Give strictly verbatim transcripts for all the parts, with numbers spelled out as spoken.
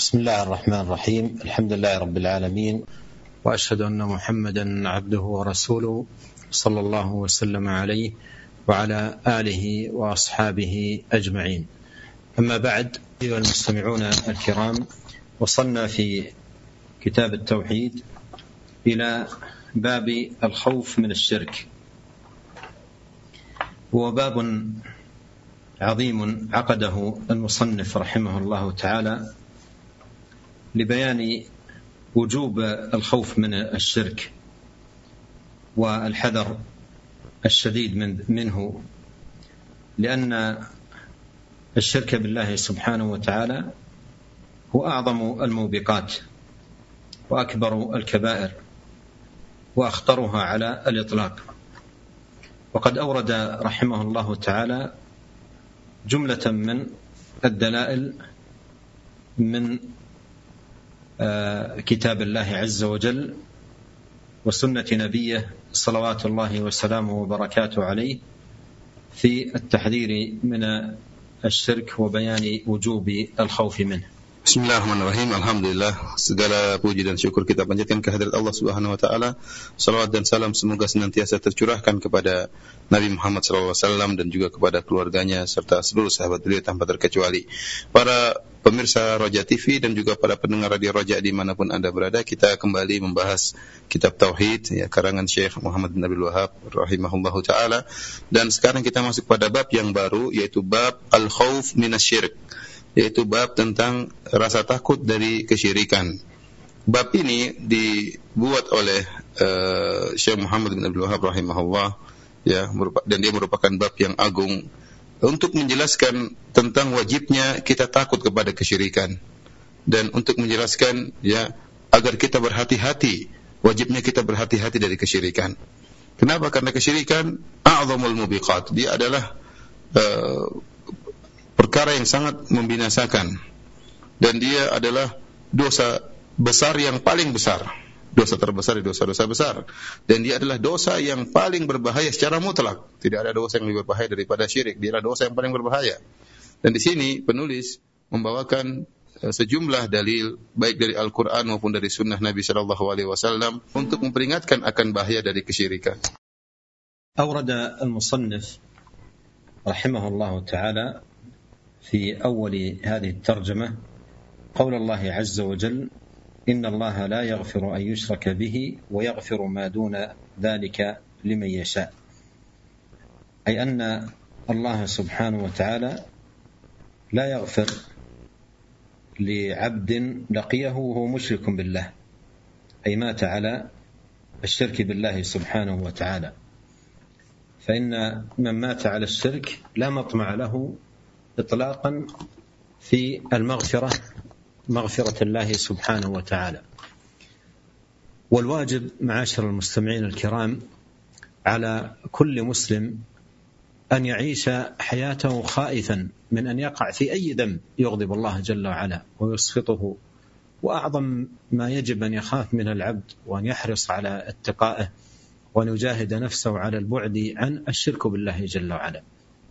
بسم الله الرحمن الرحيم. الحمد لله رب العالمين، وأشهد أن محمدا عبده ورسوله صلى الله وسلم عليه وعلى آله وأصحابه أجمعين. أما بعد، أيها المستمعون الكرام، وصلنا في كتاب التوحيد إلى باب الخوف من الشرك، هو باب عظيم عقده المصنف رحمه الله تعالى لبيان وجوب الخوف من الشرك والحذر الشديد من منه، لأن الشرك بالله سبحانه وتعالى هو أعظم الموبقات وأكبر الكبائر وأخطرها على الإطلاق. وقد أورد رحمه الله تعالى جملة من الدلائل من كتاب الله عز وجل وسنة نبيه صلوات الله وسلامه وبركاته عليه في التحذير من الشرك وبيان وجوب الخوف منه. Bismillahirrahmanirrahim. Alhamdulillah, segala puji dan syukur kita panjatkan kehadirat Allah Subhanahu wa taala. Salawat dan salam semoga senantiasa tercurahkan kepada Nabi Muhammad sallallahu alaihi wasallam dan juga kepada keluarganya serta seluruh sahabat beliau tanpa terkecuali. Para pemirsa Roja T V dan juga para pendengar radio Roja dimanapun Anda berada, kita kembali membahas kitab Tauhid ya, karangan Syekh Muhammad bin Abdul Wahhab rahimahullahu taala, dan sekarang kita masuk pada bab yang baru, yaitu bab al-khauf minasy-syirk, yaitu bab tentang rasa takut dari kesyirikan. Bab ini dibuat oleh uh, Syekh Muhammad bin Abdul Wahhab rahimahullah ya, dan dia merupakan bab yang agung untuk menjelaskan tentang wajibnya kita takut kepada kesyirikan, dan untuk menjelaskan ya agar kita berhati-hati, wajibnya kita berhati-hati dari kesyirikan. Kenapa? Karena kesyirikan a'zamul mubiqat, dia adalah uh, perkara yang sangat membinasakan, dan dia adalah dosa besar yang paling besar, dosa terbesar di dosa-dosa besar, dan dia adalah dosa yang paling berbahaya secara mutlak. Tidak ada dosa yang lebih berbahaya daripada syirik, dia adalah dosa yang paling berbahaya. Dan di sini penulis membawakan sejumlah dalil baik dari Al-Quran maupun dari sunnah Nabi sallallahu alaihi wasallam untuk memperingatkan akan bahaya dari kesyirikan. Awrada al-musannif rahimahullahu ta'ala في أول هذه الترجمة قول الله عز وجل: إن الله لا يغفر أن يشرك به ويغفر ما دون ذلك لمن يشاء، أي أن الله سبحانه وتعالى لا يغفر لعبد لقيه وهو مشرك بالله، أي مات على الشرك بالله سبحانه وتعالى، فإن من مات على الشرك لا مطمع له إطلاقا في المغفرة، مغفرة الله سبحانه وتعالى. والواجب معاشر المستمعين الكرام على كل مسلم أن يعيش حياته خائفا من أن يقع في أي ذنب يغضب الله جل وعلا ويسخطه، وأعظم ما يجب أن يخاف من العبد وأن يحرص على اتقائه وأن يجاهد نفسه على البعد عن الشرك بالله جل وعلا.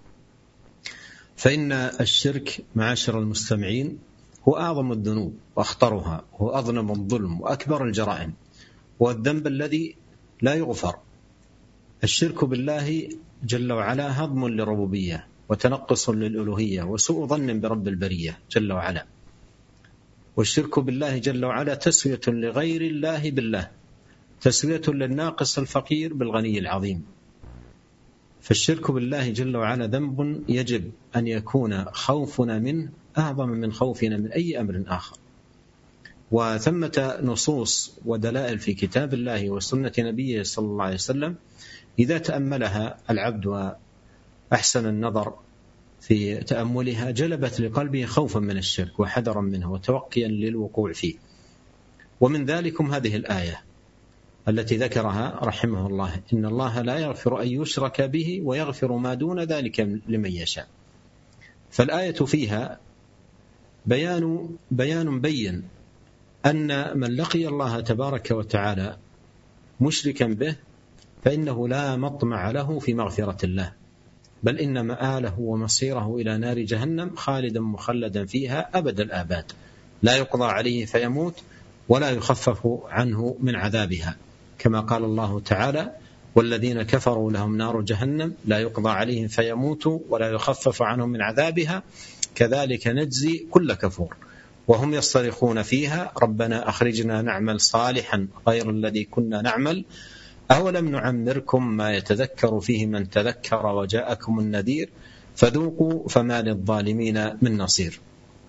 فإن الشرك معاشر المستمعين هو أعظم الذنوب وأخطرها، هو أظلم الظلم وأكبر الجرائم، والذنب الذي لا يغفر. الشرك بالله جل وعلا هضم للربوبية وتنقص للألوهية وسوء ظن برب البرية جل وعلا، والشرك بالله جل وعلا تسوية لغير الله بالله، تسوية للناقص الفقير بالغني العظيم. فالشرك بالله جل وعلا ذنب يجب أن يكون خوفنا منه أعظم من خوفنا من أي أمر آخر. وثمة نصوص ودلائل في كتاب الله وسنة نبيه صلى الله عليه وسلم إذا تأملها العبد وأحسن النظر في تأملها جلبت لقلبه خوفا من الشرك وحذرا منه وتوقيا للوقوع فيه. ومن ذلكم هذه الآية التي ذكرها رحمه الله: إن الله لا يغفر أن يشرك به ويغفر ما دون ذلك لمن يشاء. فالآية فيها بيان بيان بين أن من لقي الله تبارك وتعالى مشركا به فإنه لا مطمع له في مغفرة الله، بل إن مآله ومصيره إلى نار جهنم خالدا مخلدا فيها أبد الآباد، لا يقضى عليه فيموت ولا يخفف عنه من عذابها، كما قال الله تعالى: والذين كفروا لهم نار جهنم لا يقضى عليهم فيموتوا ولا يخفف عنهم من عذابها كذلك نجزي كل كفور وهم يصطرخون فيها ربنا أخرجنا نعمل صالحا غير الذي كنا نعمل أولم نعمركم ما يتذكر فيه من تذكر وجاءكم النذير فذوقوا فما للظالمين من نصير.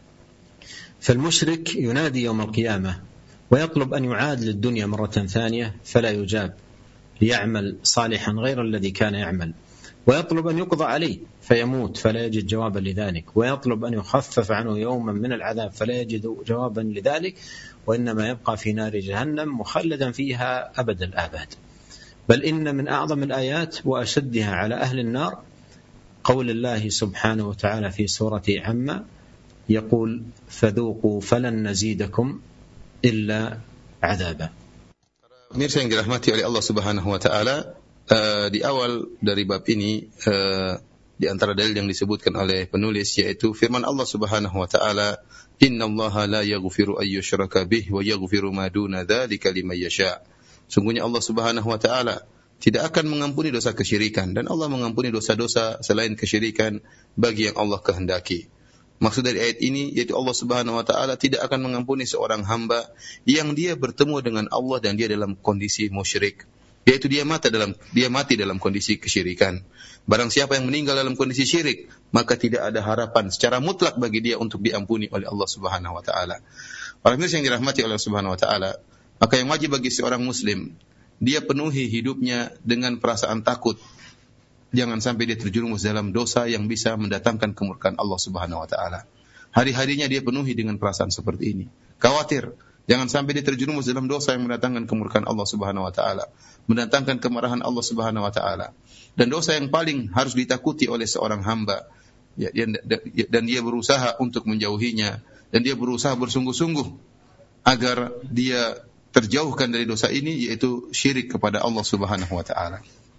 فالمشرك ينادي يوم القيامة ويطلب أن يعاد للدنيا مرة ثانية فلا يجاب، ليعمل صالحا غير الذي كان يعمل، ويطلب أن يقضى عليه فيموت فلا يجد جوابا لذلك، ويطلب أن يخفف عنه يوما من العذاب فلا يجد جوابا لذلك، وإنما يبقى في نار جهنم مخلدا فيها أبد الآباد. بل إن من أعظم الآيات وأشدها على أهل النار قول الله سبحانه وتعالى في سورة عما يقول: فذوقوا فلن نزيدكم إلا عذابا. Pemirsa yang dirahmati oleh Allah Subhanahu wa taala, uh, di awal dari bab ini uh, di antara dalil yang disebutkan oleh penulis yaitu firman Allah Subhanahu wa taala, "Innallaha la yaghfiru ay yushraka bih wa yaghfiru ma duna dzalika liman yasha." Sungguhnya Allah Subhanahu wa taala tidak akan mengampuni dosa kesyirikan, dan Allah mengampuni dosa-dosa selain kesyirikan bagi yang Allah kehendaki. Maksud dari ayat ini yaitu Allah Subhanahu wa taala tidak akan mengampuni seorang hamba yang dia bertemu dengan Allah dan dia dalam kondisi musyrik, yaitu dia mati dalam dia mati dalam kondisi kesyirikan. Barang siapa yang meninggal dalam kondisi syirik, maka tidak ada harapan secara mutlak bagi dia untuk diampuni oleh Allah Subhanahu wa taala. Para pemirsa yang dirahmati oleh Allah Subhanahu wa taala, maka yang wajib bagi seorang muslim, dia penuhi hidupnya dengan perasaan takut. Jangan sampai dia terjerumus dalam dosa yang bisa mendatangkan kemurkaan Allah Subhanahu wa taala. Hari-harinya dia penuhi dengan perasaan seperti ini. Khawatir jangan sampai dia terjerumus dalam dosa yang mendatangkan kemurkaan Allah Subhanahu wa taala, mendatangkan kemarahan Allah Subhanahu wa taala. Dan dosa yang paling harus ditakuti oleh seorang hamba, ya, dan dia berusaha untuk menjauhinya, dan dia berusaha bersungguh-sungguh agar dia terjauhkan dari dosa ini, yaitu syirik kepada Allah Subhanahu wa taala.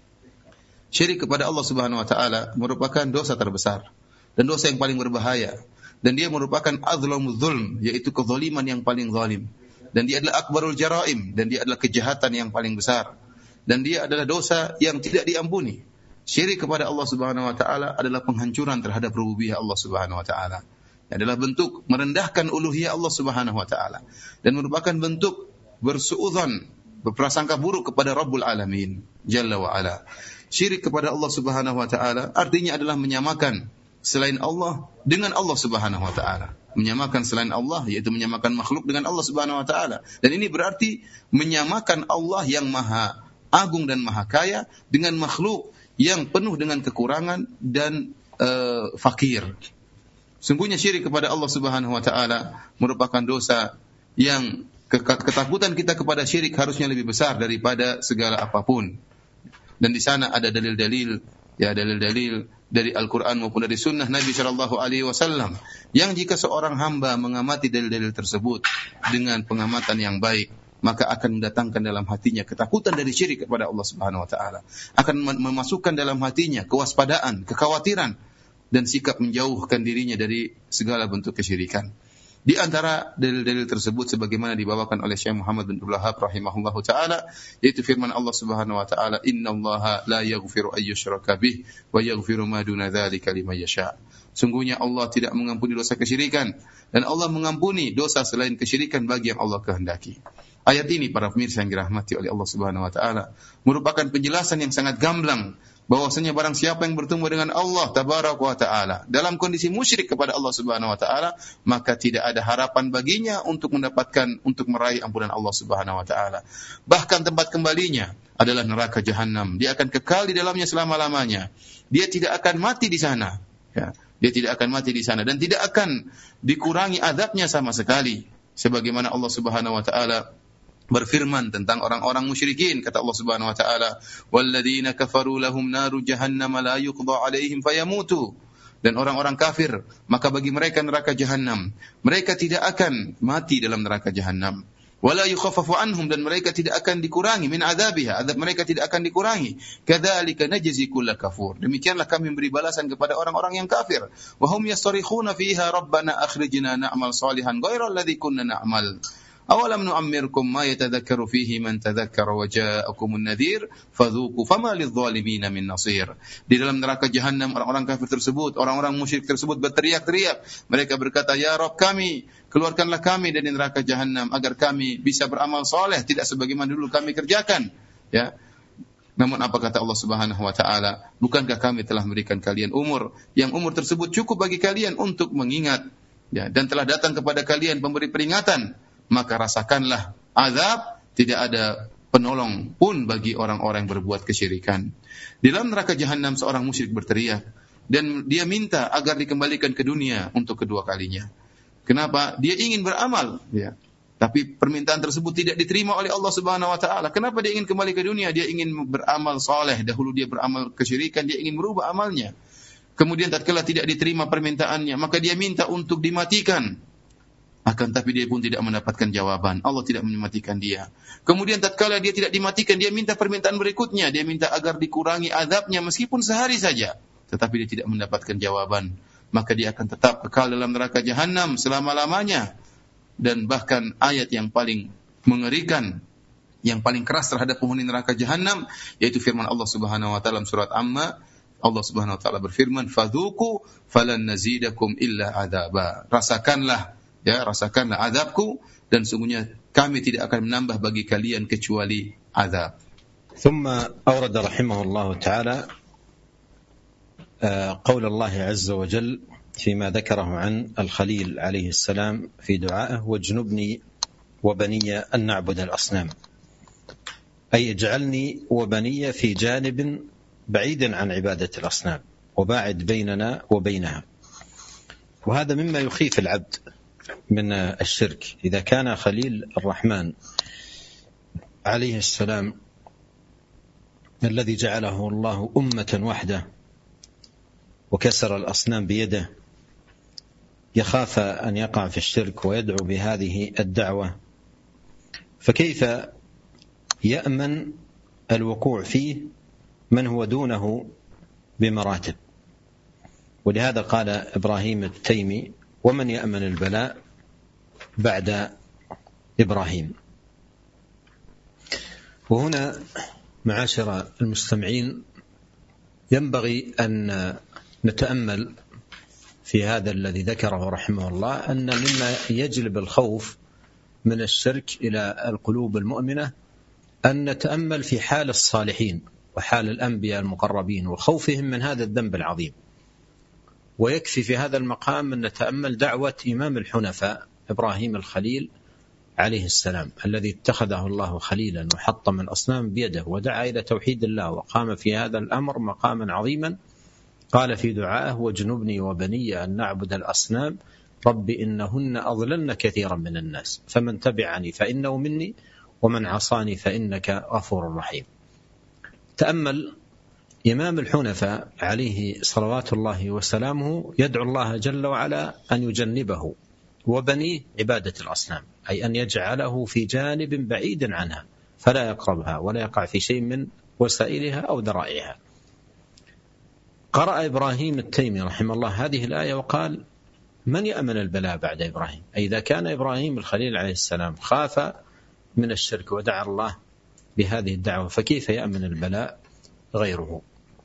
Syirik kepada Allah Subhanahu wa taala merupakan dosa terbesar dan dosa yang paling berbahaya, dan dia merupakan azlamuz zulm, yaitu kezaliman yang paling zalim, dan dia adalah akbarul jaraim, dan dia adalah kejahatan yang paling besar, dan dia adalah dosa yang tidak diampuni. Syirik kepada Allah Subhanahu wa taala adalah penghancuran terhadap rububiyah Allah Subhanahu wa taala. Adalah bentuk merendahkan uluhiyah Allah Subhanahu wa taala dan merupakan bentuk bersuudzon, berprasangka buruk kepada Rabbul Alamin Jalla wa Ala. Syirik kepada Allah Subhanahu wa taala artinya adalah menyamakan selain Allah dengan Allah Subhanahu wa taala. Menyamakan selain Allah yaitu menyamakan makhluk dengan Allah Subhanahu wa taala. Dan ini berarti menyamakan Allah yang maha agung dan maha kaya dengan makhluk yang penuh dengan kekurangan dan uh, fakir. Sungguhnya syirik kepada Allah Subhanahu wa taala merupakan dosa yang ketakutan kita kepada syirik harusnya lebih besar daripada segala apapun. Dan di sana ada dalil-dalil, ya dalil-dalil dari Al-Quran maupun dari Sunnah Nabi Shallallahu Alaihi Wasallam, yang jika seorang hamba mengamati dalil-dalil tersebut dengan pengamatan yang baik, maka akan mendatangkan dalam hatinya ketakutan dari syirik kepada Allah Subhanahu Wa Taala, akan memasukkan dalam hatinya kewaspadaan, kekhawatiran, dan sikap menjauhkan dirinya dari segala bentuk kesyirikan. Di antara dalil-dalil tersebut sebagaimana dibawakan oleh Syekh Muhammad bin Abdul Wahhab rahimahullahu taala, yaitu firman Allah Subhanahu wa taala, "Innallaha la yaghfiru ay yushraka bih wa yaghfiru ma duna dzalika liman yasha." Sungguhnya Allah tidak mengampuni dosa kesyirikan, dan Allah mengampuni dosa selain kesyirikan bagi yang Allah kehendaki. Ayat ini para pemirsa yang dirahmati oleh Allah Subhanahu wa taala merupakan penjelasan yang sangat gamblang bahwasanya barang siapa yang bertemu dengan Allah tabaraka wa taala dalam kondisi musyrik kepada Allah Subhanahu wa taala, maka tidak ada harapan baginya untuk mendapatkan untuk meraih ampunan Allah Subhanahu wa taala. Bahkan tempat kembalinya adalah neraka jahanam. Dia akan kekal di dalamnya selama-lamanya. Dia tidak akan mati di sana. Ya, dia tidak akan mati di sana dan tidak akan dikurangi azabnya sama sekali. Sebagaimana Allah Subhanahu wa taala berfirman tentang orang-orang musyrikin, kata Allah Subhanahu wa taala, "Walladzina kafaru lahum naru jahannam la yuqda 'alaihim fayamutu." Dan orang-orang kafir, maka bagi mereka neraka jahanam. Mereka tidak akan mati dalam neraka jahanam. wala yukhaffafu anhum, dan mereka tidak akan dikurangi min adzabiha, azab mereka tidak akan dikurangi. Kadzalika najzi kulla kafur, demikianlah kami memberi balasan kepada orang-orang yang kafir. Wa hum yastarikhuna fiha rabbana akhrijna na'mal salihan ghairal ladzi kunna na'mal. Awalam nu'ammirkum ma yatadhakkaru fihi man tadhakkara wa ja'akumun nadhir fadhuqu fama lidh-dhalimin min nasir. Di dalam neraka jahanam orang-orang kafir tersebut, orang-orang musyrik tersebut berteriak-teriak. Mereka berkata, ya Rabb kami, keluarkanlah kami dari neraka jahanam agar kami bisa beramal soleh, tidak sebagaimana dulu kami kerjakan. Ya. Namun apa kata Allah Subhanahu wa taala? Bukankah kami telah memberikan kalian umur, yang umur tersebut cukup bagi kalian untuk mengingat, ya, dan telah datang kepada kalian pemberi peringatan, maka rasakanlah azab, tidak ada penolong pun bagi orang-orang yang berbuat kesyirikan. Di dalam neraka jahanam seorang musyrik berteriak dan dia minta agar dikembalikan ke dunia untuk kedua kalinya. Kenapa? Dia ingin beramal, ya. Tapi permintaan tersebut tidak diterima oleh Allah Subhanahu wa taala. Kenapa dia ingin kembali ke dunia? Dia ingin beramal saleh. Dahulu dia beramal kesyirikan, dia ingin merubah amalnya. Kemudian tatkala tidak diterima permintaannya, maka dia minta untuk dimatikan. Akan tapi dia pun tidak mendapatkan jawaban. Allah tidak mematikan dia. Kemudian tatkala dia tidak dimatikan, dia minta permintaan berikutnya. Dia minta agar dikurangi azabnya meskipun sehari saja. Tetapi dia tidak mendapatkan jawaban. Maka dia akan tetap kekal dalam neraka jahanam selama-lamanya. Dan bahkan ayat yang paling mengerikan, yang paling keras terhadap penghuni neraka jahanam, yaitu firman Allah Subhanahu wa taala dalam surat Amma. Allah Subhanahu wa taala berfirman, "Fadzuqu falan nazidakum illa adzaba." Rasakanlah, ya, rasakanlah azabku, dan sungguhnya kami tidak akan menambah bagi kalian kecuali azab. ثم أورد رحمه الله تعالى قول الله عز وجل فيما ذكره عن الخليل عليه السلام في دعائه: واجنبني وبني أن نعبد الأصنام، أي اجعلني وبني في جانب بعيد عن عبادة الأصنام وباعد بيننا وبينها. وهذا مما يخيف العبد من الشرك. إذا كان خليل الرحمن عليه السلام الذي جعله الله أمة واحدة وكسر الأصنام بيده يخاف أن يقع في الشرك ويدعو بهذه الدعوة، فكيف يأمن الوقوع فيه من هو دونه بمراتب؟ ولهذا قال إبراهيم التيمي: ومن يأمن البلاء بعد إبراهيم. وهنا معاشر المستمعين ينبغي أن نتأمل في هذا الذي ذكره رحمه الله، أن مما يجلب الخوف من الشرك إلى القلوب المؤمنة أن نتأمل في حال الصالحين وحال الأنبياء المقربين وخوفهم من هذا الذنب العظيم. ويكفي في هذا المقام أن نتأمل دعوة إمام الحنفاء إبراهيم الخليل عليه السلام، الذي اتخذه الله خليلا وحطم الأصنام بيده ودعا إلى توحيد الله، وقام في هذا الأمر مقاما عظيما. قال في دعائه: واجنبني وبني أن نعبد الأصنام رب إنهن أضللن كثيرا من الناس فمن تبعني فإنه مني ومن عصاني فإنك غفور رحيم. تأمل إمام الحنفاء عليه صلوات الله وسلامه يدعو الله جل وعلا أن يجنبه وبنيه عبادة الأصنام، أي أن يجعله في جانب بعيد عنها فلا يقربها ولا يقع في شيء من وسائلها أو ذرائعها. قرأ إبراهيم التيمي رحمه الله هذه الآية وقال: من يأمن البلاء بعد إبراهيم؟ أي إذا كان إبراهيم الخليل عليه السلام خاف من الشرك ودعا الله بهذه الدعوة، فكيف يأمن البلاء غيره؟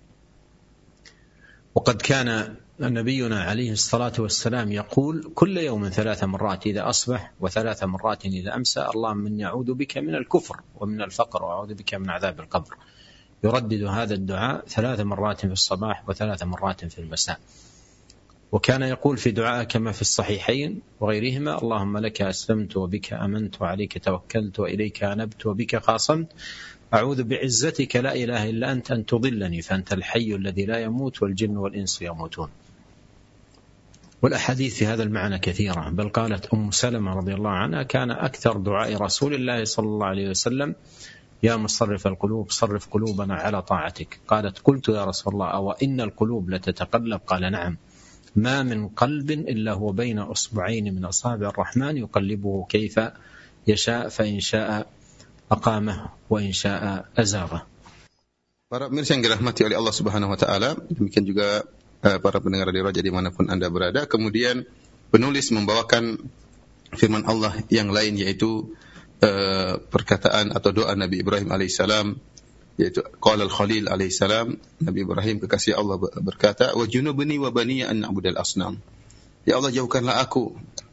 وقد كان نبينا عليه الصلاة والسلام يقول كل يوم ثلاث مرات إذا أصبح وثلاث مرات إذا أمسى: اللهم إني أعوذ بك من الكفر ومن الفقر وأعوذ بك من عذاب القبر. يردد هذا الدعاء ثلاث مرات في الصباح وثلاث مرات في المساء. وكان يقول في دعاء كما في الصحيحين وغيرهما: اللهم لك أسلمت وبك أمنت وعليك توكلت وإليك أنبت وبك خاصمت، أعوذ بعزتك لا إله إلا أنت أن تضلني فأنت الحي الذي لا يموت والجن والإنس يموتون. والأحاديث في هذا المعنى كثيرة، بل قالت أم سلمة رضي الله عنها: كان أكثر دعاء رسول الله صلى الله عليه وسلم: يا مصرف القلوب صرف قلوبنا على طاعتك. قالت: قلت يا رسول الله أو إن القلوب لتتقلب؟ قال: نعم، ما من قلب إلا هو بين أصبعين من أصابع الرحمن يقلبه كيف يشاء فإن شاء أقامه وإن شاء أزاغه. Para pemirsa yang dirahmati oleh Allah Subhanahu wa taala, demikian juga uh, para pendengar Radio Raja dimanapun Anda berada. Kemudian penulis membawakan firman Allah yang lain, yaitu uh, perkataan atau doa Nabi Ibrahim alaihissalam, yaitu qala al-Khalil alaihissalam. Nabi Ibrahim kekasih Allah berkata, wa junubni wa baniya an na'budal asnam. Ya Allah, jauhkanlah aku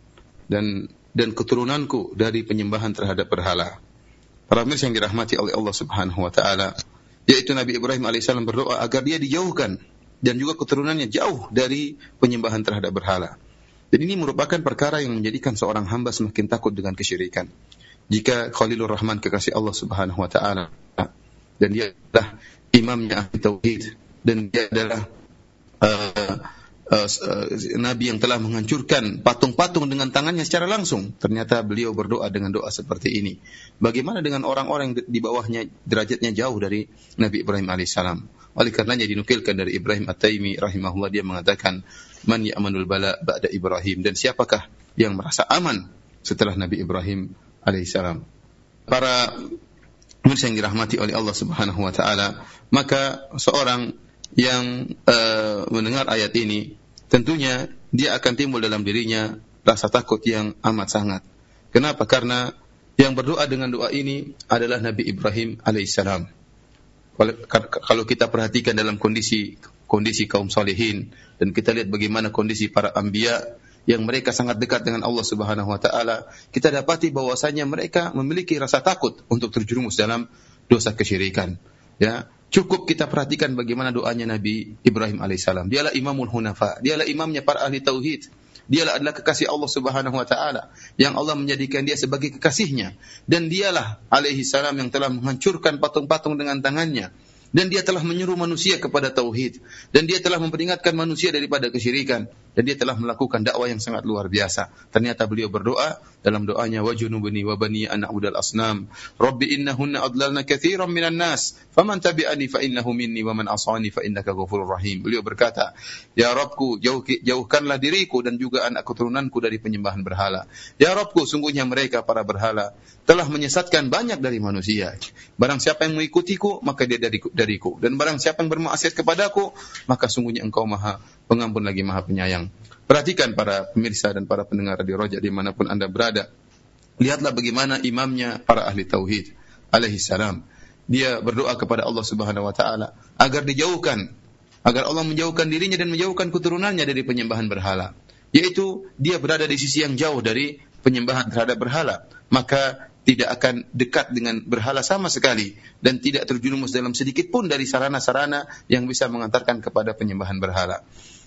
dan dan keturunanku dari penyembahan terhadap berhala. Para pemirsa yang dirahmati oleh Allah Subhanahu wa taala, yaitu Nabi Ibrahim alaihissalam berdoa agar dia dijauhkan dan juga keturunannya jauh dari penyembahan terhadap berhala. Dan ini merupakan perkara yang menjadikan seorang hamba semakin takut dengan kesyirikan. Jika Khalilur Rahman kekasih Allah Subhanahu wa taala dan dia adalah imamnya ahli tauhid dan dia adalah uh, uh, uh, nabi yang telah menghancurkan patung-patung dengan tangannya secara langsung, ternyata beliau berdoa dengan doa seperti ini. Bagaimana dengan orang-orang yang di bawahnya derajatnya jauh dari Nabi Ibrahim alaihissalam? Oleh karenanya dinukilkan dari Ibrahim At-Taimi rahimahullah, dia mengatakan, man ya'manul bala ba'da Ibrahim, dan siapakah yang merasa aman setelah Nabi Ibrahim alaihissalam? Para pemirsa yang dirahmati oleh Allah Subhanahu wa taala, maka seorang yang uh, mendengar ayat ini, tentunya dia akan timbul dalam dirinya rasa takut yang amat sangat. Kenapa? Karena yang berdoa dengan doa ini adalah Nabi Ibrahim alaihissalam. Kalau kita perhatikan dalam kondisi kondisi kaum salihin dan kita lihat bagaimana kondisi para anbiya yang mereka sangat dekat dengan Allah Subhanahu wa taala, kita dapati bahwasanya mereka memiliki rasa takut untuk terjerumus dalam dosa kesyirikan. Ya, cukup kita perhatikan bagaimana doanya Nabi Ibrahim alaihissalam. Dialah imamul hunafa, dialah imamnya para ahli tauhid. Dialah adalah kekasih Allah Subhanahu wa taala yang Allah menjadikan dia sebagai kekasihnya, dan dialah alaihi salam yang telah menghancurkan patung-patung dengan tangannya. Dan dia telah menyeru manusia kepada tauhid, dan dia telah memperingatkan manusia daripada kesyirikan, dan dia telah melakukan dakwah yang sangat luar biasa. Ternyata beliau berdoa dalam doanya, wajunubni wa bani an na'budal asnam rabbi innahunna adlalna katsiran minan nas faman tabi'ani fa innahu minni wa man asani fa innaka ghafurur rahim. Beliau berkata, ya Rabbku, jauh, jauhkanlah diriku dan juga anak keturunanku dari penyembahan berhala. Ya Rabbku, sungguhnya mereka para berhala telah menyesatkan banyak dari manusia. Barang siapa yang mengikutiku, maka dia dariku, dariku. Dan barang siapa yang bermaksiat kepadaku, maka sungguhnya engkau maha pengampun lagi maha penyayang. Perhatikan para pemirsa dan para pendengar Radio Roja dimanapun Anda berada. Lihatlah bagaimana imamnya para ahli tauhid alaihi salam. Dia berdoa kepada Allah Subhanahu wa taala agar dijauhkan, agar Allah menjauhkan dirinya dan menjauhkan keturunannya dari penyembahan berhala. Yaitu dia berada di sisi yang jauh dari penyembahan terhadap berhala, maka tidak akan dekat dengan berhala sama sekali dan tidak terjerumus dalam sedikit pun dari sarana-sarana yang bisa mengantarkan kepada penyembahan berhala.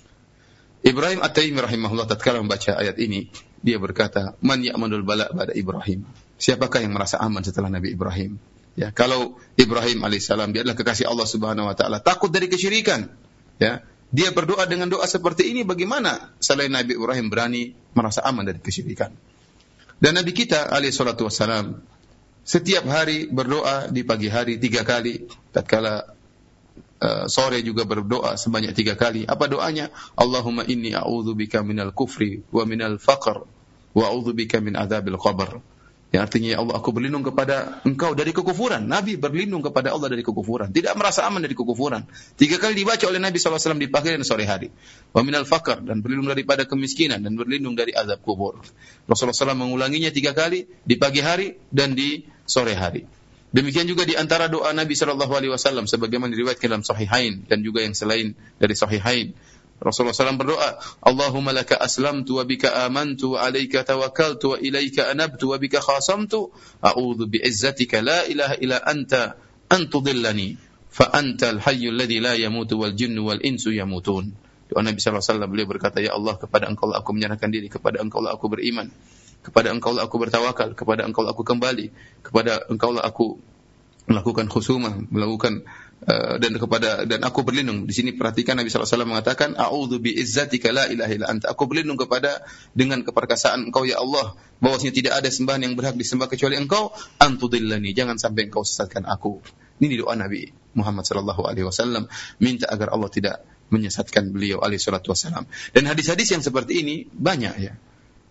Ibrahim At-Taimi rahimahullah tatkala membaca ayat ini, dia berkata, man ya'manul bala ba'da Ibrahim. Siapakah yang merasa aman setelah Nabi Ibrahim? Ya, kalau Ibrahim alaihissalam dia adalah kekasih Allah Subhanahu wa taala, takut dari kesyirikan, ya, dia berdoa dengan doa seperti ini, bagaimana selain Nabi Ibrahim berani merasa aman dari kesyirikan? Dan Nabi kita alaihi salatu wassalam setiap hari berdoa di pagi hari tiga kali, tatkala uh, sore juga berdoa sebanyak tiga kali. Apa doanya? Allahumma inni a'udzubika minal kufri wa minal faqr wa a'udzubika min adzabil qabr. Yang artinya, ya Allah, aku berlindung kepada engkau dari kekufuran. Nabi berlindung kepada Allah dari kekufuran, tidak merasa aman dari kekufuran. Tiga kali dibaca oleh Nabi shallallahu alaihi wasallam di pagi dan sore hari. Wa minal faqr, dan berlindung daripada kemiskinan, dan berlindung dari azab kubur. Rasulullah shallallahu alaihi wasallam mengulanginya tiga kali di pagi hari dan di sore hari. Demikian juga di antara doa Nabi shallallahu alaihi wasallam sebagaimana diriwayatkan dalam Sahihain dan juga yang selain dari Sahihain. Rasulullah shallallahu alaihi wasallam berdoa, Allahumma laka aslamtu wa bika amantu wa alaika tawakkaltu wa ilaika anabtu wa bika khasamtu a'udzu bi'izzatika la ilaha illa anta an tudillani fa antal hayyul ladzi la yamutu wal jinnu wal insu yamutun. Doa Nabi shallallahu alaihi wasallam, beliau berkata, ya Allah, kepada engkau lah aku menyerahkan diri, kepada engkau lah aku beriman, kepada engkau lah aku bertawakal, kepada engkau lah aku kembali, kepada engkau lah aku melakukan khusumah, melakukan Uh, dan kepada dan aku berlindung. Di sini perhatikan Nabi shallallahu alaihi wasallam mengatakan, a'udzu bi'izzatika la ilaha illa anta. Aku berlindung kepada dengan keperkasaan engkau ya Allah, bahwasanya tidak ada sembahan yang berhak disembah kecuali engkau, antudillani, jangan sampai engkau sesatkan aku. Ini doa Nabi Muhammad sallallahu alaihi wasallam, minta agar Allah tidak menyesatkan beliau alaihi salatu wasallam. Dan hadis-hadis yang seperti ini banyak, ya.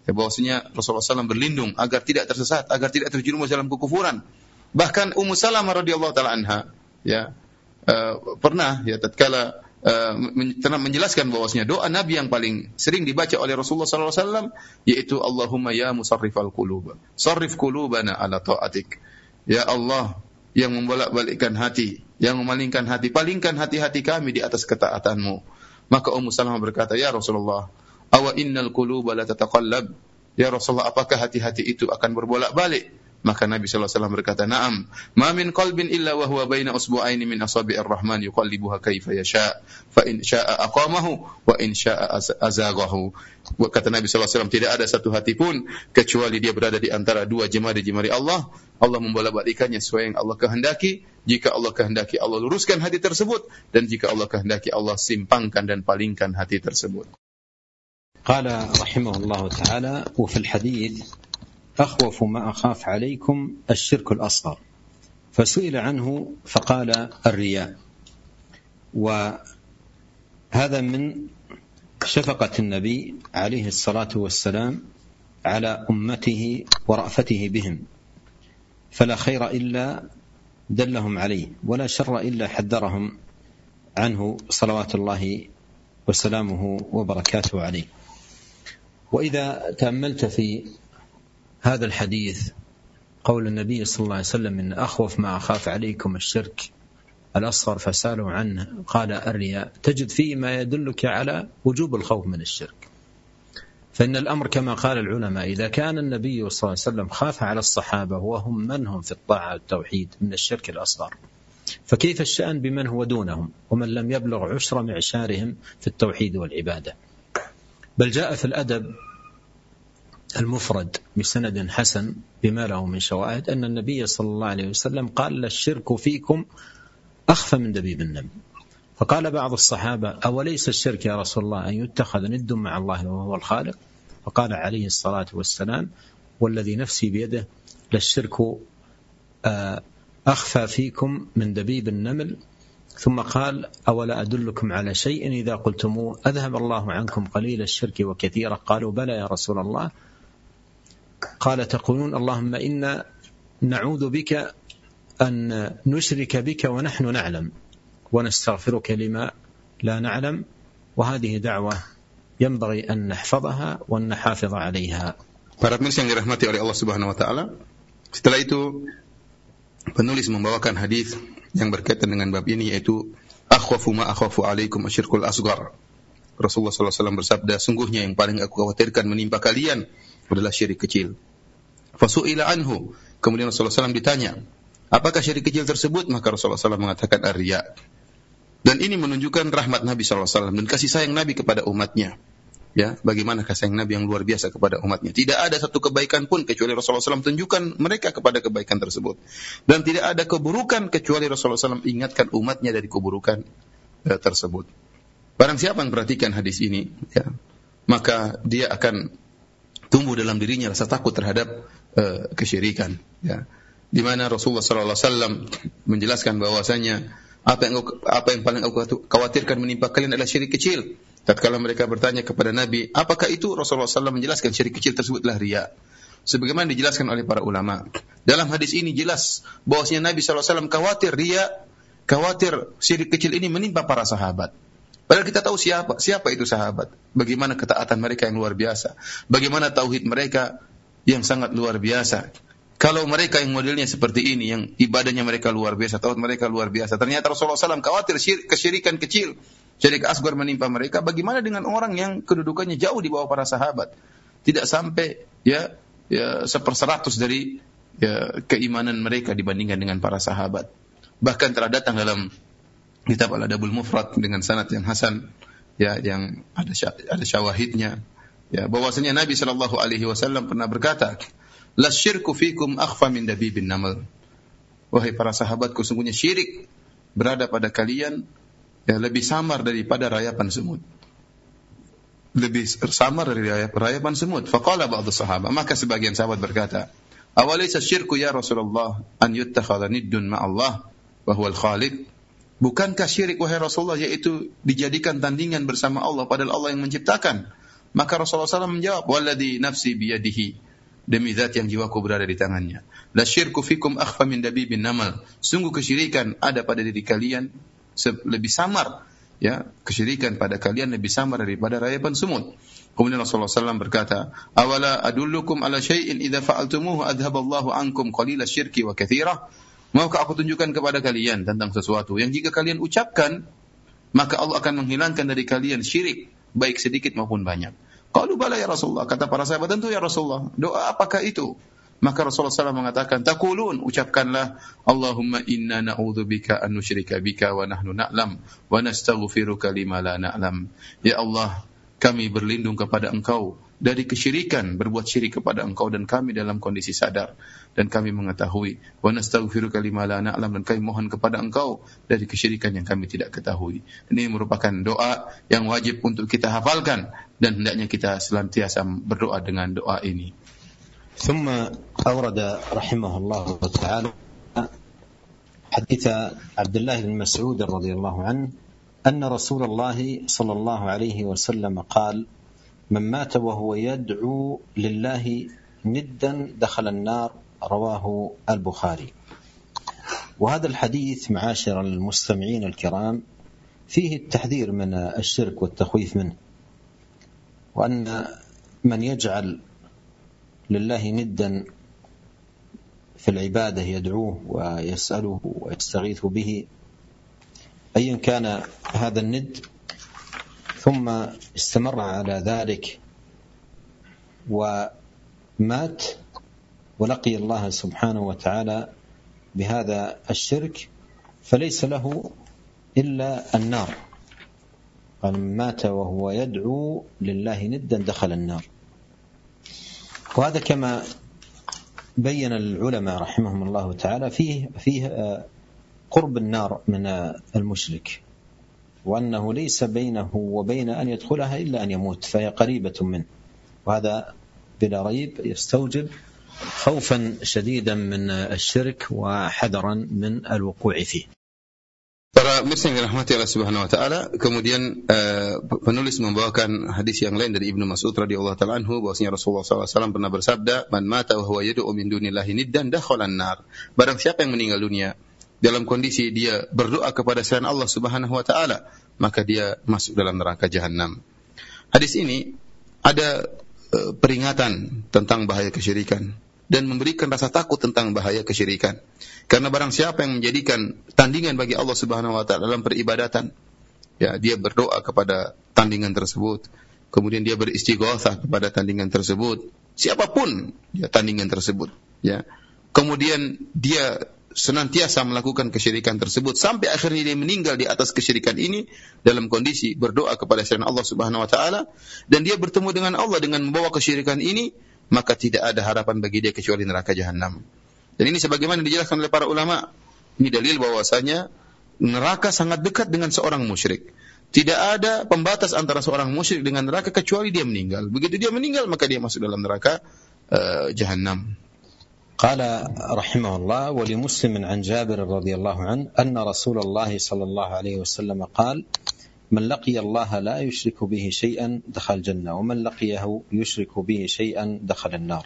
Ya, bahwasanya Rasulullah sallallahu alaihi wasallam berlindung agar tidak tersesat, agar tidak terjerumus dalam kekufuran. Bahkan Ummu Salamah radhiyallahu taala anha, ya, uh, pernah ya tatkala uh, menjelaskan bahwasanya doa Nabi yang paling sering dibaca oleh Rasulullah sallallahu alaihi wasallam yaitu Allahumma ya musarrifal qulub, sarrif qulubana ala ta'atik. Ya Allah yang membolak-balikkan hati, yang memalingkan hati, palingkan hati-hati kami di atas ketaatanmu. Maka Ummu Salamah berkata, ya Rasulullah, awa innal quluba la tataqallab. Ya Rasulullah, apakah hati-hati itu akan berbolak-balik? Maka Nabi sallallahu alaihi wasallam berkata, "Na'am, ma min qalbin illa wa huwa baina usbu'aini min asabi'ir rahman yuqallibuha kaifa yasha, fa in syaa'a aqamahu wa in syaa'a azaghahu." Kata Nabi sallallahu alaihi wasallam, tidak ada satu hati pun kecuali dia berada di antara dua jemari-jemari Allah. Allah membolak-balikkannya sesuai yang Allah kehendaki. Jika Allah kehendaki, Allah luruskan hati tersebut, dan jika Allah kehendaki, Allah simpangkan dan palingkan hati tersebut. Qala rahimahullahu ta'ala, wa fil hadits أخوف ما أخاف عليكم الشرك الأصغر. فسئل عنه فقال الرياء. وهذا من شفقة النبي عليه الصلاة والسلام على أمته ورأفته بهم، فلا خير إلا دلهم عليه، ولا شر إلا حذرهم عنه صلوات الله وسلامه وبركاته عليه. وإذا تأملت في هذا الحديث قول النبي صلى الله عليه وسلم إن أخوف ما أخاف عليكم الشرك الأصغر فسألوا عنه قال الرياء، تجد فيه ما يدلك على وجوب الخوف من الشرك. فإن الأمر كما قال العلماء إذا كان النبي صلى الله عليه وسلم خاف على الصحابة وهم من هم في الطاعة والتوحيد من الشرك الأصغر، فكيف الشأن بمن هو دونهم ومن لم يبلغ عشر معشارهم في التوحيد والعبادة؟ بل جاء في الأدب المفرد بسند حسن بما له من شواهد أن النبي صلى الله عليه وسلم قال الشرك فيكم أخفى من دبيب النمل. فقال بعض الصحابة أوليس الشرك يا رسول الله أن يتخذ ند مع الله وهو الخالق؟ فقال عليه الصلاة والسلام والذي نفسي بيده للشرك أخفى فيكم من دبيب النمل. ثم قال أولا أدلكم على شيء إذا قلتموه أذهب الله عنكم قليل الشرك وكثيرا؟ قالوا بلى يا رسول الله. قال تقولون اللهم إنا نعوذ بك أن نشرك بك ونحن نعلم ونستغفرك لما لا نعلم، وهذه دعوة ينبغي أن نحفظها وأن نحافظ عليها. Para pemirsa yang dirahmati oleh Allah Subhanahu wa taala, setelah itu penulis membawakan hadis yang berkaitan dengan bab ini, yaitu akhwafu ma akhafu alaikum asyirkul asghar. Rasulullah sallallahu alaihi wasallam bersabda, sungguhnya yang paling aku khawatirkan menimpa kalian adalah syirik kecil. Fasu'ila anhu, kemudian Rasulullah sallallahu alaihi wasallam ditanya, apakah syirik kecil tersebut? Maka Rasulullah sallallahu alaihi wasallam mengatakan ar-riya. Dan ini menunjukkan rahmat Nabi sallallahu alaihi wasallam dan kasih sayang Nabi kepada umatnya. Ya, bagaimana kasih sayang Nabi yang luar biasa kepada umatnya. Tidak ada satu kebaikan pun kecuali Rasulullah sallallahu alaihi wasallam tunjukkan mereka kepada kebaikan tersebut. Dan tidak ada keburukan kecuali Rasulullah sallallahu alaihi wasallam ingatkan umatnya dari keburukan eh, tersebut. Barang siapa yang perhatikan hadis ini, ya, maka dia akan tumbuh dalam dirinya rasa takut terhadap uh, kesyirikan, ya. Di mana Rasulullah sallallahu alaihi wasallam menjelaskan bahwasanya apa yang apa yang paling aku khawatirkan menimpa kalian adalah syirik kecil. Tatkala mereka bertanya kepada Nabi, apakah itu? Rasulullah sallallahu alaihi wasallam menjelaskan syirik kecil tersebutlah riya. Sebagaimana dijelaskan oleh para ulama. Dalam hadis ini jelas bahwasanya Nabi sallallahu alaihi wasallam khawatir riya, khawatir syirik kecil ini menimpa para sahabat. Padahal kita tahu siapa siapa itu sahabat, bagaimana ketaatan mereka yang luar biasa, bagaimana tauhid mereka yang sangat luar biasa. Kalau mereka yang modelnya seperti ini, yang ibadahnya mereka luar biasa, tauhid mereka luar biasa, ternyata Rasulullah sallallahu alaihi wasallam khawatir syirik, kesyirikan kecil, syirik asghar menimpa mereka, bagaimana dengan orang yang kedudukannya jauh di bawah para sahabat, tidak sampai ya ya seperseratus dari ya, keimanan mereka dibandingkan dengan para sahabat. Bahkan telah datang dalam kitab Al-Adabul Mufrad dengan sanad yang hasan, ya, yang ada ada syawahidnya, ya, bahwasanya Nabi sallallahu alaihi wasallam pernah berkata, la syirku fikum akhfa min dabibin naml. Wahai para sahabatku, sungguhnya syirik berada pada kalian ya lebih samar daripada rayapan semut. Lebih samar dari rayapan semut. Faqala ba'dhu sahabat, maka sebagian sahabat berkata, awalaysa syirku ya Rasulullah an yuttakhadha niddun ma'allah wa huwal khaliq? Bukankah syirik wahai Rasulullah yaitu dijadikan tandingan bersama Allah padahal Allah yang menciptakan? Maka Rasulullah shallallahu alaihi wasallam menjawab, "Walladzi nafsi biyadihi." Demi zat yang jiwaku berada di tangannya. La syirku fikum akhfa min dabibin namal. Sungguh kesyirikan ada pada diri kalian lebih samar, ya, kesyirikan pada kalian lebih samar daripada rayapan semut. Kemudian Rasulullah shallallahu alaihi wasallam berkata, "Awala adullukum ala syai'in idza fa'altumuhu adhaballahu ankum qalila syirki wa katsira." Maukah aku tunjukkan kepada kalian tentang sesuatu yang jika kalian ucapkan, maka Allah akan menghilangkan dari kalian syirik, baik sedikit maupun banyak. Qalu bala ya Rasulullah, kata para sahabat, tentu ya Rasulullah. Doa apakah itu? Maka Rasulullah shallallahu alaihi wasallam mengatakan, taqulun, ucapkanlah, Allahumma inna na'udzubika an nusyrika bika wa nahnu na'lam wa nastaghfiruka lima la na'lam. Ya Allah, kami berlindung kepada Engkau dari kesyirikan, berbuat syirik kepada Engkau dan kami dalam kondisi sadar dan kami mengetahui, wa nastaghfiruka lima la na'lam, dan kami mohon kepada Engkau dari kesyirikan yang kami tidak ketahui. Ini merupakan doa yang wajib untuk kita hafalkan dan hendaknya kita senantiasa berdoa dengan doa ini. ثم أورد رحمه الله تعالى حديث عبد الله بن مسعود رضي الله عنه أن رسول الله صلى الله عليه وسلم قال: من مات وهو يدعو لله ندا دخل النار. رواه البخاري. وهذا الحديث معاشر المستمعين الكرام فيه التحذير من الشرك والتخويف منه، وأن من يجعل لله ندا في العبادة يدعوه ويسأله ويستغيث به أيا كان هذا الند ثم استمر على ذلك ومات ولقي الله سبحانه وتعالى بهذا الشرك فليس له إلا النار. قال: من مات وهو يدعو لله ندا دخل النار. وهذا كما بين العلماء رحمهم الله تعالى فيه فيه قرب النار من المشرك، وأنه ليس بينه وبين أن يدخلها إلا أن يموت، فهي قريبة منه، وهذا بلا ريب يستوجب خوفا شديدا من الشرك وحذرا من الوقوع فيه. Para muslim yang dirahmati Allah Subhanahu wa taala, kemudian uh, penulis membawakan hadis yang lain dari Ibnu Mas'ud radhiyallahu taala anhu bahwasanya Rasulullah sallallahu alaihi wasallam pernah bersabda, "Man mata wa huwa yad'u min dunillahi niddan dakhalan nar." Barang siapa yang meninggal dunia dalam kondisi dia berdoa kepada selain Allah Subhanahu wa taala, maka dia masuk dalam neraka jahanam. Hadis ini ada uh, peringatan tentang bahaya kesyirikan dan memberikan rasa takut tentang bahaya kesyirikan. Karena barang siapa yang menjadikan tandingan bagi Allah Subhanahu wa taala dalam peribadatan, ya, dia berdoa kepada tandingan tersebut, kemudian dia beristighatsah kepada tandingan tersebut, siapapun ya tandingan tersebut, ya. Kemudian dia senantiasa melakukan kesyirikan tersebut sampai akhirnya dia meninggal di atas kesyirikan ini dalam kondisi berdoa kepada selain Allah Subhanahu wa taala, dan dia bertemu dengan Allah dengan membawa kesyirikan ini, maka tidak ada harapan bagi dia kecuali neraka jahanam. Dan ini sebagaimana dijelaskan oleh para ulama, ini dalil bahwasanya neraka sangat dekat dengan seorang musyrik. Tidak ada pembatas antara seorang musyrik dengan neraka kecuali dia meninggal. Begitu dia meninggal maka dia masuk dalam neraka uh, jahanam. Qala rahimahullah wa li Muslim an Jabir radhiyallahu anhu anna Rasulullah sallallahu alaihi wasallam qala: من لقي الله لا يشرك به شيئا دخل الجنة ومن لقيه يشرك به شيئا دخل النار.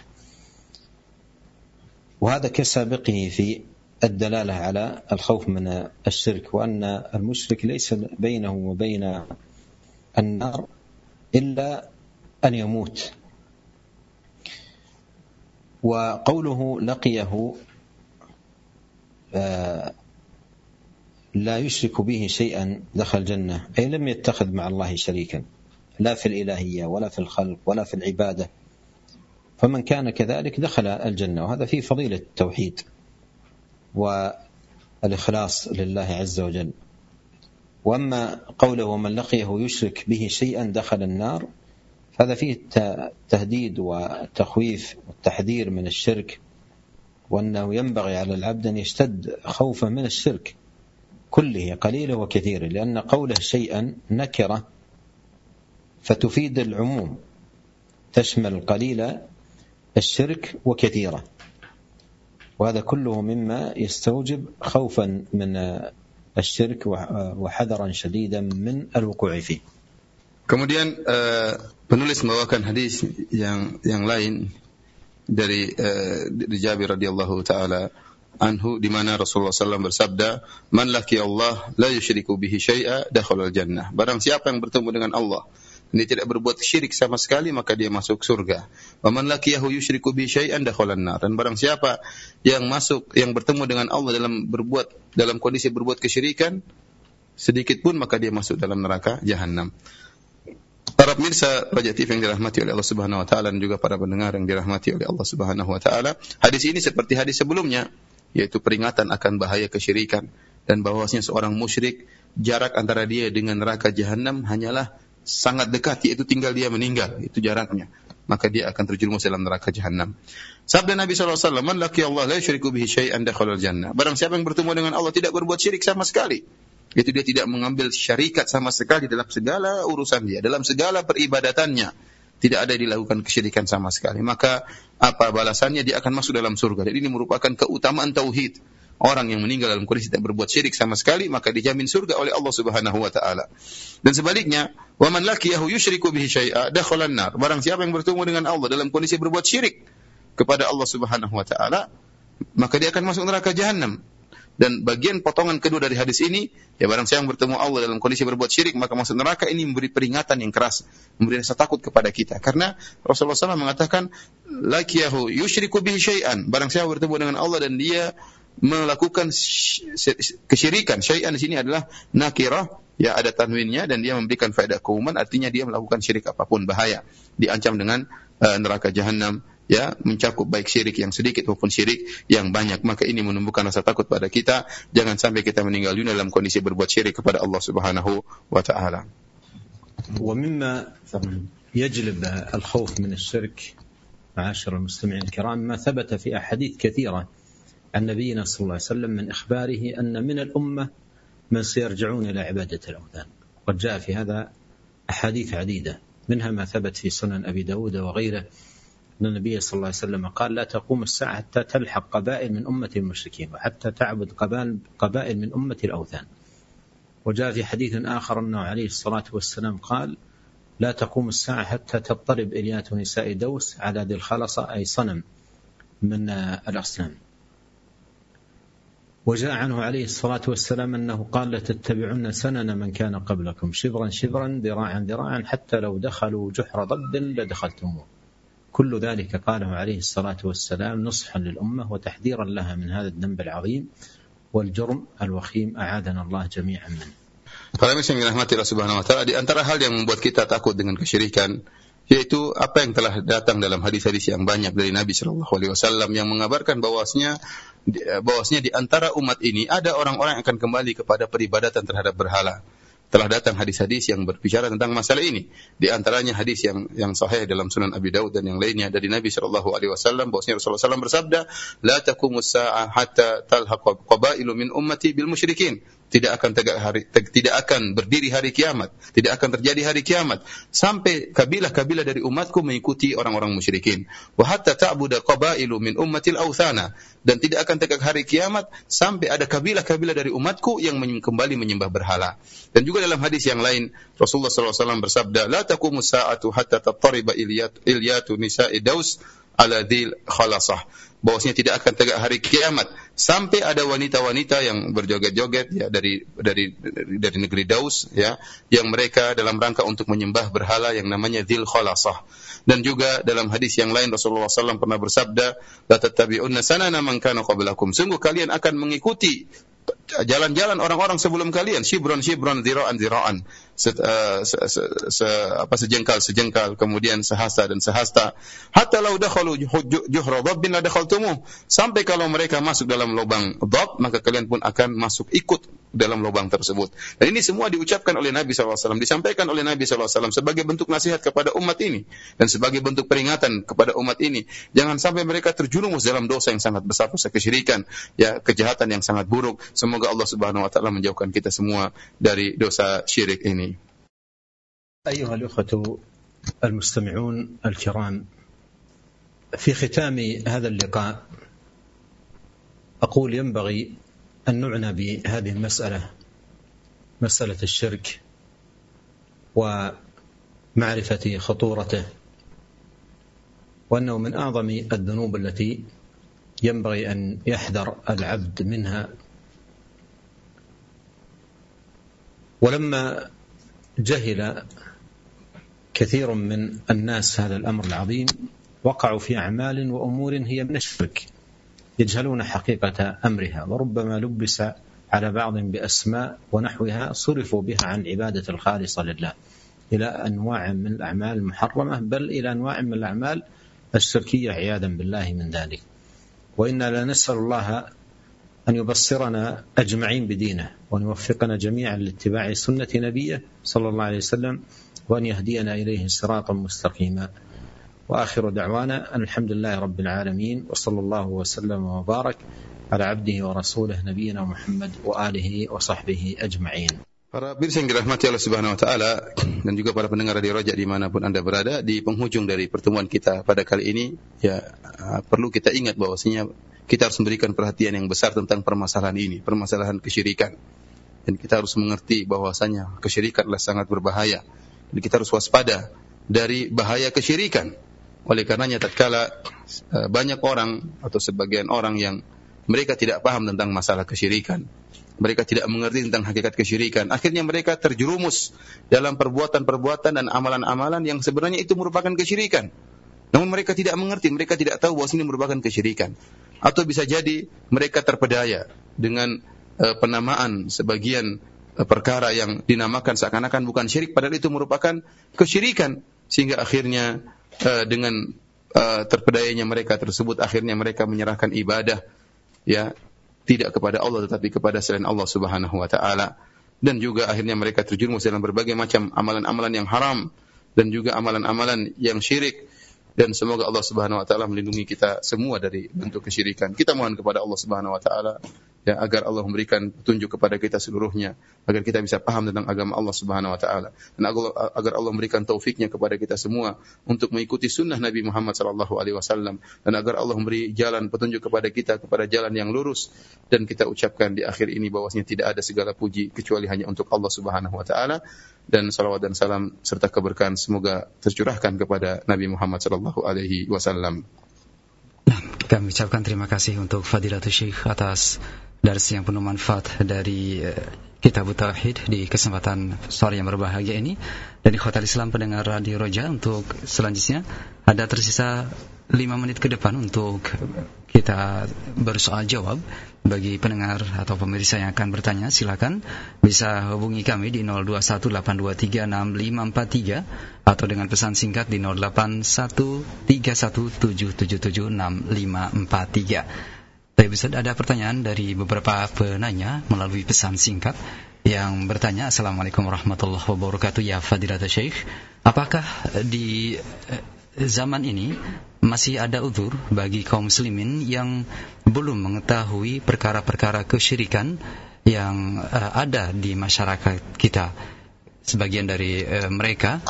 وهذا كسابقه في الدلالة على الخوف من الشرك، وأن المشرك ليس بينه وبين النار إلا أن يموت. وقوله لقيه لا يشرك به شيئا دخل الجنة أي لم يتخذ مع الله شريكا لا في الإلهية ولا في الخلق ولا في العبادة، فمن كان كذلك دخل الجنة. وهذا فيه فضيلة التوحيد والإخلاص لله عز وجل. وأما قوله ومن لقيه يشرك به شيئا دخل النار، هذا فيه التهديد والتخويف والتحذير من الشرك، وأنه ينبغي على العبد أن يشتد خوفه من الشرك كله قليله وكثيره، لأن قوله شيئا نكرة فتفيد العموم، تشمل قليل الشرك وكثيرة، وهذا كله مما يستوجب خوفا من الشرك وحذرا شديدا من الوقوع فيه. Kemudian uh, penulis membawakan hadis yang yang lain dari uh, dari Jabir radhiyallahu taala anhu, di mana Rasulullah sallallahu alaihi wasallam bersabda, "Man laki Allah la yusyriku bihi syai'a dakhala al-jannah." Barang siapa yang bertemu dengan Allah, dia tidak berbuat syirik sama sekali, maka dia masuk surga. "Wa man laqiyahu yusyriku bihi syai'an dakhala an-nar." Dan barang siapa yang masuk yang bertemu dengan Allah dalam berbuat dalam kondisi berbuat kesyirikan sedikit pun, maka dia masuk dalam neraka jahanam. Para pemirsa Raja T V yang dirahmati oleh Allah Subhanahu wa taala dan juga para pendengar yang dirahmati oleh Allah Subhanahu wa taala, hadis ini seperti hadis sebelumnya, yaitu peringatan akan bahaya kesyirikan dan bahwasanya seorang musyrik jarak antara dia dengan neraka jahanam hanyalah sangat dekat, yaitu tinggal dia meninggal, itu jaraknya, maka dia akan terjerumus dalam neraka jahanam. Sabda Nabi sallallahu alaihi wasallam, "Man laqiya Allah la yusyriku bihi syai'an dakhala al-jannah." Barang siapa yang bertemu dengan Allah tidak berbuat syirik sama sekali, itu dia tidak mengambil syarikat sama sekali dalam segala urusan dia, dalam segala peribadatannya, tidak ada dilakukan kesyirikan sama sekali, maka apa balasannya? Dia akan masuk dalam surga. Dan ini merupakan keutamaan tauhid. Orang yang meninggal dalam kondisi tidak berbuat syirik sama sekali, maka dijamin surga oleh Allah Subhanahu wa taala. Dan sebaliknya, wa man laqiyahu yusyriku bihi syai'a dakhala an-nar. Barang siapa yang bertemu dengan Allah dalam kondisi berbuat syirik kepada Allah Subhanahu wa taala, maka dia akan masuk neraka jahanam. Dan bagian potongan kedua dari hadis ini, ya barang siapa yang bertemu Allah dalam kondisi berbuat syirik maka masuk neraka, ini memberi peringatan yang keras, memberi rasa takut kepada kita. Karena Rasulullah sallallahu alaihi wasallam mengatakan, laqiyahu yusyriku bihi syai'an. Barang siapa bertemu dengan Allah dan dia melakukan kesyirikan. Syai'an di sini adalah nakirah, ya ada tanwinnya, dan dia memberikan faedah keumuman, artinya dia melakukan syirik apapun bahaya, diancam dengan uh, neraka jahanam, ya, mencakup baik syirik yang sedikit maupun syirik yang banyak. Maka ini menumbuhkan rasa takut pada kita, jangan sampai kita meninggal dunia dalam kondisi berbuat syirik kepada Allah Subhanahu wa taala. ومما يجلب الخوف من الشرك معاشر المستمعين الكرام ما ثبت في أحاديث كثيرة عن نبينا صلى الله عليه وسلم من إخباره أن من الأمة من سيرجعون إلى عبادة الأوثان. قد جاء في هذا أحاديث عديدة، منها ما ثبت في سنن أبي داود وغيره أن النبي صلى الله عليه وسلم قال: لا تقوم الساعة حتى تلحق قبائل من أمة المشركين وحتى تعبد قبائل من أمة الأوثان. وجاء في حديث آخر أنه عليه الصلاة والسلام قال: لا تقوم الساعة حتى تضطرب إليات نساء دوس على ذي الخلصة، أي صنم من الأصنام. وجاء عنه عليه الصلاة والسلام أنه قال: لتتبعن سنن من كان قبلكم شبرا شبرا ذراعا ذراعا حتى لو دخلوا جحر ضب لدخلتموه. كل ذلك قاله عليه الصلاة والسلام نصحا للأمة وتحذيرا لها من هذا الذنب العظيم والجرم الوخيم، أعاذنا الله جميعا منه. Para muslim yang dirahmati Allah Subhanahu wa taala, di antara hal yang membuat kita takut dengan kesyirikan yaitu apa yang telah datang dalam hadis-hadis yang banyak dari Nabi sallallahu alaihi wasallam yang mengabarkan bahwasanya bahwasanya di antara umat ini ada orang-orang yang akan kembali kepada peribadatan terhadap berhala. Telah datang hadis-hadis yang berbicara tentang masalah ini. Di antaranya hadis yang yang sahih dalam Sunan Abi Daud dan yang lainnya dari Nabi sallallahu alaihi wasallam bahwasanya Rasulullah sallallahu alaihi wasallam bersabda, "La taqumus saa'ah hatta talhaq qabailu min ummati bil musyrikin." Tidak akan tegak hari tidak akan berdiri hari kiamat, tidak akan terjadi hari kiamat sampai kabilah-kabilah dari umatku mengikuti orang-orang musyrikin. Wa hatta ta'budu qabailu min ummatil awthana, dan tidak akan tegak hari kiamat sampai ada kabilah-kabilah dari umatku yang kembali menyembah berhala. Dan juga dalam hadis yang lain Rasulullah sallallahu alaihi wasallam bersabda, "La taqumus sa'atu hatta tattariba ilyatu nisa'i daus ala dhil khalasah." Bahwasanya tidak akan tegak hari kiamat sampai ada wanita-wanita yang berjoget-joget, ya, dari dari dari negeri Daus, ya, yang mereka dalam rangka untuk menyembah berhala yang namanya Dzil Khalasah. Dan juga dalam hadis yang lain Rasulullah sallallahu alaihi wasallam pernah bersabda, "La tattabi'unna sanana man kana qablakum." Sungguh kalian akan mengikuti jalan-jalan orang-orang sebelum kalian, shibron shibron zira'an zira'an, se, uh, se, se, se, apa sejengkal sejengkal, kemudian sehasta dan sehasta, hatta law dakhalu juhra dhabbin la dakhaltumuh, sampai kalau mereka masuk dalam lubang dhab maka kalian pun akan masuk ikut dalam lubang tersebut. Dan ini semua diucapkan oleh Nabi sallallahu alaihi wasallam, disampaikan oleh Nabi sallallahu alaihi wasallam sebagai bentuk nasihat kepada umat ini dan sebagai bentuk peringatan kepada umat ini, jangan sampai mereka terjerumus dalam dosa yang sangat besar, dosa kesyirikan, ya, kejahatan yang sangat buruk. Semoga Allah Subhanahu wa taala menjauhkan kita semua dari dosa syirik ini. أيها الأخوة المستمعون الكرام، في ختام هذا اللقاء أقول ينبغي أن نعنى بهذه المسألة، مسألة الشرك، معرفة خطورته، وأنه من أعظم الذنوب التي ينبغي أن يحذر العبد منها. ولما جهل كثير من الناس هذا الأمر العظيم وقعوا في أعمال وأمور هي من الشرك، يجهلون حقيقة أمرها، وربما لبس على بعض بأسماء ونحوها صرفوا بها عن عبادة الخالصة لله إلى أنواع من الأعمال المحرمة، بل إلى أنواع من الأعمال الشركية عياذا بالله من ذلك. وإنا لا نسأل الله أن يبصرنا أجمعين بدينه، وأن يوفقنا جميعا لاتباع سنة نبيه صلى الله عليه وسلم، وأن يهدينا إليه صراطا مستقيما. وآخر دعوانا أن الحمد لله رب العالمين، وصلى الله وسلم وبارك على عبده ورسوله نبينا محمد وآله وصحبه أجمعين. Para pemirsa yang dirahmati Allah Subhanahu wa taala dan juga para pendengar Radio Raja dimanapun Anda berada, di penghujung dari pertemuan kita pada kali ini, ya perlu kita ingat bahwasanya kita harus memberikan perhatian yang besar tentang permasalahan ini, permasalahan kesyirikan. Dan kita harus mengerti bahwasanya kesyirikan adalah sangat berbahaya. Dan kita harus waspada dari bahaya kesyirikan. Oleh karenanya tatkala banyak orang atau sebagian orang yang mereka tidak paham tentang masalah kesyirikan, mereka tidak mengerti tentang hakikat kesyirikan, akhirnya mereka terjerumus dalam perbuatan-perbuatan dan amalan-amalan yang sebenarnya itu merupakan kesyirikan. Namun mereka tidak mengerti, mereka tidak tahu bahwa ini merupakan kesyirikan. Atau bisa jadi mereka terpedaya dengan uh, penamaan sebagian uh, perkara yang dinamakan seakan-akan bukan syirik, padahal itu merupakan kesyirikan. Sehingga akhirnya uh, dengan uh, terpedayanya mereka tersebut, akhirnya mereka menyerahkan ibadah ya tidak kepada Allah tetapi kepada selain Allah Subhanahu wa taala, dan juga akhirnya mereka terjerumus dalam berbagai macam amalan-amalan yang haram dan juga amalan-amalan yang syirik. Dan semoga Allah Subhanahu wa taala melindungi kita semua dari bentuk kesyirikan. Kita mohon kepada Allah Subhanahu wa taala ya agar Allah memberikan petunjuk kepada kita seluruhnya, agar kita bisa paham tentang agama Allah Subhanahu wa taala, dan agar Allah memberikan taufiknya kepada kita semua untuk mengikuti sunnah Nabi Muhammad sallallahu alaihi wasallam, dan agar Allah memberi jalan petunjuk kepada kita kepada jalan yang lurus. Dan kita ucapkan di akhir ini bahwasanya tidak ada segala puji kecuali hanya untuk Allah Subhanahu wa taala, dan salawat dan salam serta keberkahan semoga tercurahkan kepada Nabi Muhammad sallallahu alaihi wasallam. Nah, kami ucapkan terima kasih untuk Fadilatul Syekh atas darsi yang penuh manfaat dari uh, Kitab Tauhid di kesempatan sore yang berbahagia ini. Dan ikhwatal Islam pendengar Radio Roja, untuk selanjutnya ada tersisa lima menit ke depan untuk kita bersoal jawab. Bagi pendengar atau pemirsa yang akan bertanya, silakan bisa hubungi kami di nol dua satu delapan dua tiga enam lima empat tiga atau dengan pesan singkat di nol delapan satu tiga satu tujuh tujuh tujuh enam lima empat tiga. Tapi bisa ada pertanyaan dari beberapa penanya melalui pesan singkat yang bertanya, Assalamualaikum warahmatullahi wabarakatuh. Ya Fadilatul Syekh, apakah di zaman ini masih ada uzur bagi kaum muslimin yang belum mengetahui perkara-perkara kesyirikan yang uh, ada di masyarakat kita? Sebagian dari uh, mereka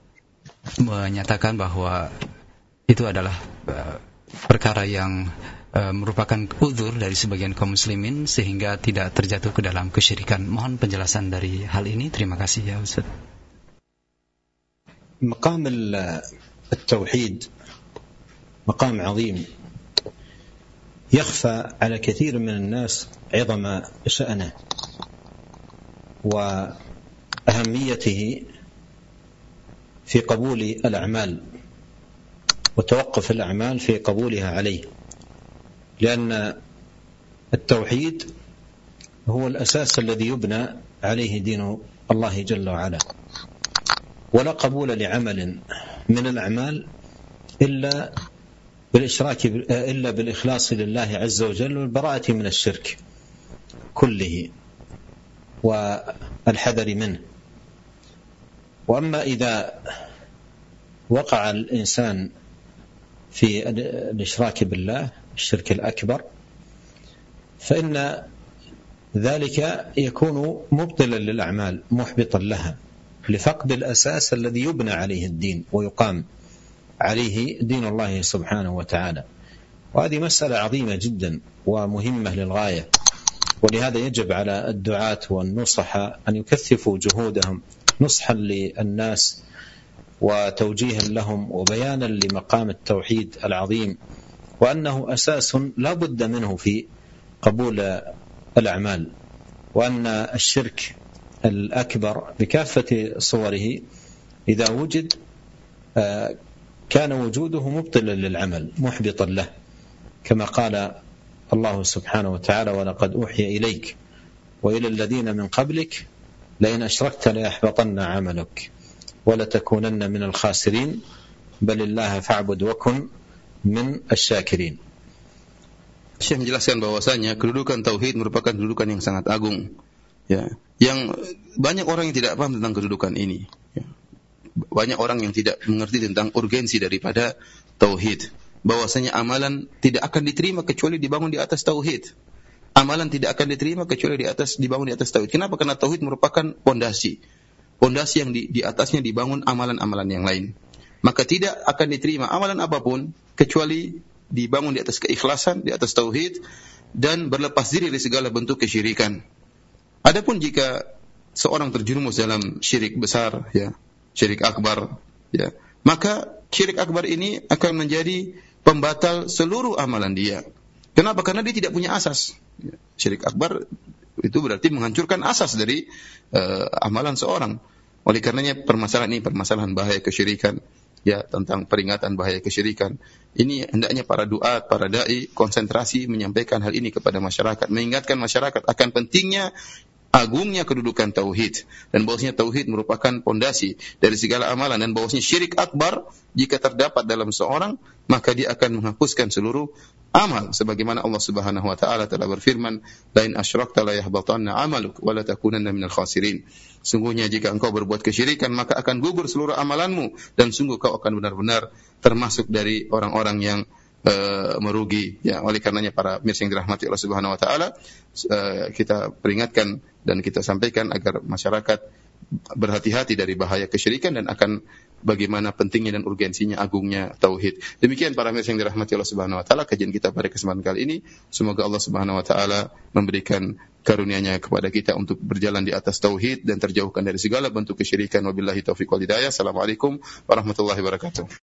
menyatakan bahwa itu adalah uh, perkara yang uh, merupakan uzur dari sebagian kaum muslimin sehingga tidak terjatuh ke dalam kesyirikan. Mohon penjelasan dari hal ini. Terima kasih ya Ustaz. Maqam التوحيد مقام عظيم يخفى على كثير من الناس عظم شأنه وأهميته في قبول الأعمال وتوقف الأعمال في قبولها عليه، لأن التوحيد هو الأساس الذي يبنى عليه دين الله جل وعلا، ولا قبول لعمل من الأعمال إلا بالإشراك إلا بالإخلاص لله عز وجل والبراءة من الشرك كله والحذر منه. وأما إذا وقع الإنسان في الإشراك بالله الشرك الأكبر فإن ذلك يكون مبطلا للأعمال محبطا لها لفقد الأساس الذي يبنى عليه الدين ويقام عليه دين الله سبحانه وتعالى. وهذه مسألة عظيمة جدا ومهمة للغاية، ولهذا يجب على الدعاة والنصحاء أن يكثفوا جهودهم نصحا للناس وتوجيها لهم وبيانا لمقام التوحيد العظيم، وأنه أساس لا بد منه في قبول الأعمال، وأن الشرك الأكبر بكافة صوره إذا وجد كان وجوده مبطلا للعمل محبطا له، كما قال الله سبحانه وتعالى: ولقد أوحي إليك وإلى الذين من قبلك لئن أشركت ليحبطن عملك ولتكونن من الخاسرين بل الله فاعبد وكن من الشاكرين. Syekh menjelaskan bahwasanya kedudukan tauhid merupakan kedudukan yang sangat agung, ya, yang banyak orang yang tidak paham tentang kedudukan ini, ya. Banyak orang yang tidak mengerti tentang urgensi daripada tauhid, bahwasanya amalan tidak akan diterima kecuali dibangun di atas tauhid. Amalan tidak akan diterima kecuali di atas dibangun di atas tauhid. Kenapa? Karena tauhid merupakan pondasi. Pondasi yang di, di atasnya dibangun amalan-amalan yang lain. Maka tidak akan diterima amalan apapun kecuali dibangun di atas keikhlasan, di atas tauhid, dan berlepas diri dari segala bentuk kesyirikan. Adapun jika seorang terjerumus dalam syirik besar, ya, syirik akbar, ya, maka syirik akbar ini akan menjadi pembatal seluruh amalan dia. Kenapa? Karena dia tidak punya asas. Syirik akbar itu berarti menghancurkan asas dari uh, amalan seorang. Oleh karenanya permasalahan ini permasalahan bahaya kesyirikan, ya, tentang peringatan bahaya kesyirikan. Ini hendaknya para duat, para dai konsentrasi menyampaikan hal ini kepada masyarakat, mengingatkan masyarakat akan pentingnya agungnya kedudukan tauhid, dan bahwasanya tauhid merupakan pondasi dari segala amalan, dan bahwasanya syirik akbar jika terdapat dalam seorang maka dia akan menghapuskan seluruh amal, sebagaimana Allah Subhanahu wa taala telah berfirman, "Lain asyrakta la yahbatanna 'amaluk wa la takunanna minal khasirin." Sungguhnya jika engkau berbuat kesyirikan maka akan gugur seluruh amalanmu, dan sungguh kau akan benar-benar termasuk dari orang-orang yang uh, merugi. Ya, oleh karenanya para mirsa yang dirahmati Allah Subhanahu wa taala, uh, kita peringatkan dan kita sampaikan agar masyarakat berhati-hati dari bahaya kesyirikan dan akan bagaimana pentingnya dan urgensinya agungnya tauhid. Demikian para mirsa yang dirahmati Allah Subhanahu wa taala, kajian kita pada kesempatan kali ini. Semoga Allah Subhanahu wa taala memberikan karunia-Nya kepada kita untuk berjalan di atas tauhid dan terjauhkan dari segala bentuk kesyirikan. Wabillahi taufiq wal hidayah. Assalamualaikum warahmatullahi wabarakatuh.